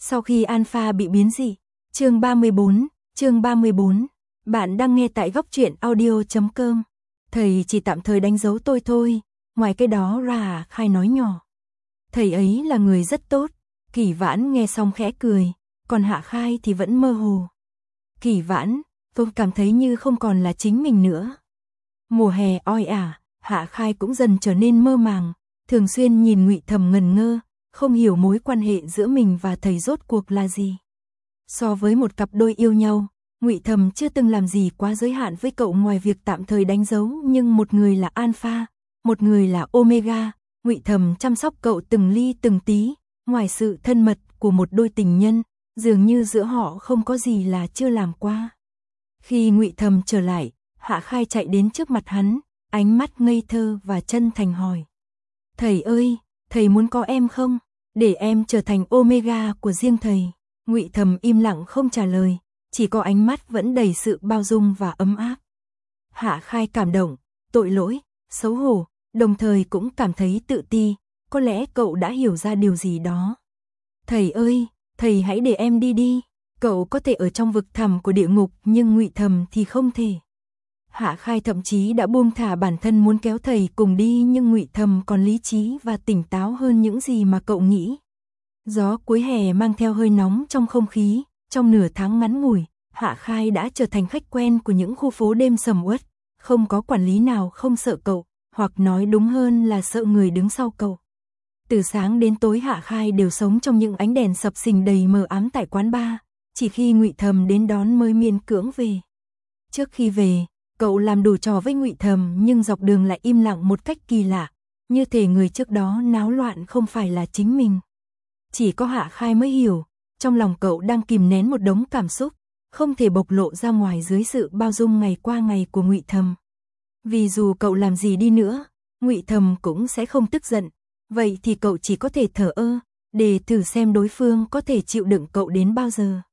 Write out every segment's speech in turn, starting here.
Sau khi Alpha bị biến dị. Chương 34. Bạn đang nghe tại góc truyện audio.com. Thầy chỉ tạm thời đánh dấu tôi thôi, ngoài cái đó ra Khai nói nhỏ. Thầy ấy là người rất tốt. Kỷ Vãn nghe xong khẽ cười, còn Hạ Khai thì vẫn mơ hồ. Kỷ Vãn, tôi cảm thấy như không còn là chính mình nữa. Mùa hè oi ả, Hạ Khai cũng dần trở nên mơ màng, thường xuyên nhìn Ngụy Thầm ngần ngơ, không hiểu mối quan hệ giữa mình và thầy rốt cuộc là gì. So với một cặp đôi yêu nhau, Ngụy Thầm chưa từng làm gì quá giới hạn với cậu ngoài việc tạm thời đánh dấu, nhưng một người là Alpha, một người là Omega, Ngụy Thầm chăm sóc cậu từng ly từng tí, ngoài sự thân mật của một đôi tình nhân, dường như giữa họ không có gì là chưa làm qua. Khi Ngụy Thầm trở lại, Hạ Khai chạy đến trước mặt hắn, ánh mắt ngây thơ và chân thành hỏi. Thầy ơi, thầy muốn có em không? Để em trở thành Omega của riêng thầy. Ngụy Thầm im lặng không trả lời, chỉ có ánh mắt vẫn đầy sự bao dung và ấm áp. Hạ Khai cảm động, tội lỗi, xấu hổ, đồng thời cũng cảm thấy tự ti, có lẽ cậu đã hiểu ra điều gì đó. Thầy ơi, thầy hãy để em đi đi, cậu có thể ở trong vực thẳm của địa ngục nhưng Ngụy Thầm thì không thể. Hạ Khai thậm chí đã buông thả bản thân muốn kéo thầy cùng đi, nhưng Ngụy Thầm còn lý trí và tỉnh táo hơn những gì mà cậu nghĩ. Gió cuối hè mang theo hơi nóng trong không khí, trong nửa tháng ngắn ngủi, Hạ Khai đã trở thành khách quen của những khu phố đêm sầm uất, không có quản lý nào không sợ cậu, hoặc nói đúng hơn là sợ người đứng sau cậu. Từ sáng đến tối Hạ Khai đều sống trong những ánh đèn sập sình đầy mờ ám tại quán bar, chỉ khi Ngụy Thầm đến đón mới miễn cưỡng về. Trước khi về, cậu làm đủ trò với Ngụy Thầm nhưng dọc đường lại im lặng một cách kỳ lạ, như thể người trước đó náo loạn không phải là chính mình. Chỉ có Hạ Khai mới hiểu, trong lòng cậu đang kìm nén một đống cảm xúc, không thể bộc lộ ra ngoài dưới sự bao dung ngày qua ngày của Ngụy Thầm. Vì dù cậu làm gì đi nữa, Ngụy Thầm cũng sẽ không tức giận, vậy thì cậu chỉ có thể thờ ơ, để thử xem đối phương có thể chịu đựng cậu đến bao giờ.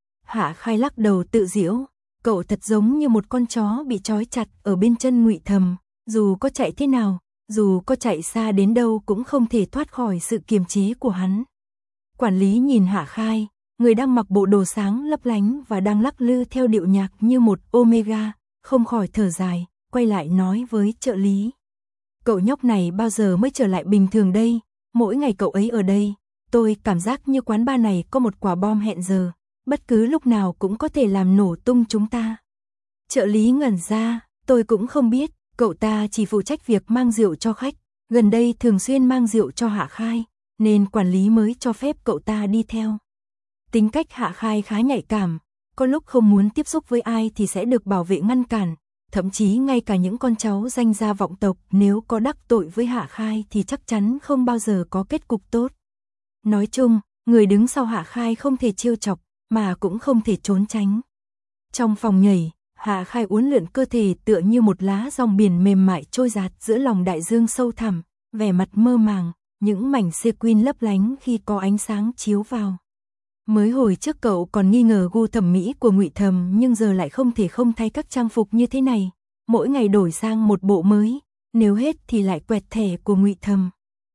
Hạ Khai lắc đầu tự giễu, cậu thật giống như một con chó bị trói chặt ở bên chân Ngụy Thầm, dù có chạy thế nào, dù có chạy xa đến đâu cũng không thể thoát khỏi sự kiềm chế của hắn. Quản lý nhìn Hạ Khai, người đang mặc bộ đồ sáng lấp lánh và đang lắc lư theo điệu nhạc như một Omega, không khỏi thở dài, quay lại nói với trợ lý. Cậu nhóc này bao giờ mới trở lại bình thường đây, mỗi ngày cậu ấy ở đây, tôi cảm giác như quán bar này có một quả bom hẹn giờ, bất cứ lúc nào cũng có thể làm nổ tung chúng ta. Trợ lý ngẩn ra, tôi cũng không biết, cậu ta chỉ phụ trách việc mang rượu cho khách, gần đây thường xuyên mang rượu cho Hạ Khai, nên quản lý mới cho phép cậu ta đi theo. Tính cách Hạ Khai khá nhạy cảm, có lúc không muốn tiếp xúc với ai thì sẽ được bảo vệ ngăn cản, thậm chí ngay cả những con cháu danh gia vọng tộc nếu có đắc tội với Hạ Khai thì chắc chắn không bao giờ có kết cục tốt. Nói chung, người đứng sau Hạ Khai không thể trêu chọc, mà cũng không thể trốn tránh. Trong phòng nhảy, Hạ Khai uốn lượn cơ thể tựa như một lá rong biển mềm mại trôi dạt giữa lòng đại dương sâu thẳm, vẻ mặt mơ màng, những mảnh sequin lấp lánh khi có ánh sáng chiếu vào. Mới hồi trước cậu còn nghi ngờ gu thẩm mỹ của Ngụy Thầm, nhưng giờ lại không thể không thay các trang phục như thế này, mỗi ngày đổi sang một bộ mới, nếu hết thì lại quẹt thẻ của Ngụy Thầm.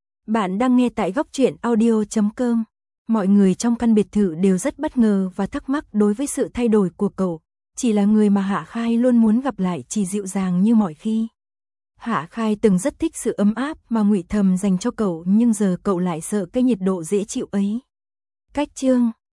Bạn đang nghe tại góc truyện audio.com. Mọi người trong căn biệt thự đều rất bất ngờ và thắc mắc đối với sự thay đổi của cậu, chỉ là người mà Hạ Khai luôn muốn gặp lại chỉ dịu dàng như mọi khi. Hạ Khai từng rất thích sự ấm áp mà Ngụy Thầm dành cho cậu, nhưng giờ cậu lại sợ cái nhiệt độ dễ chịu ấy. Cách chương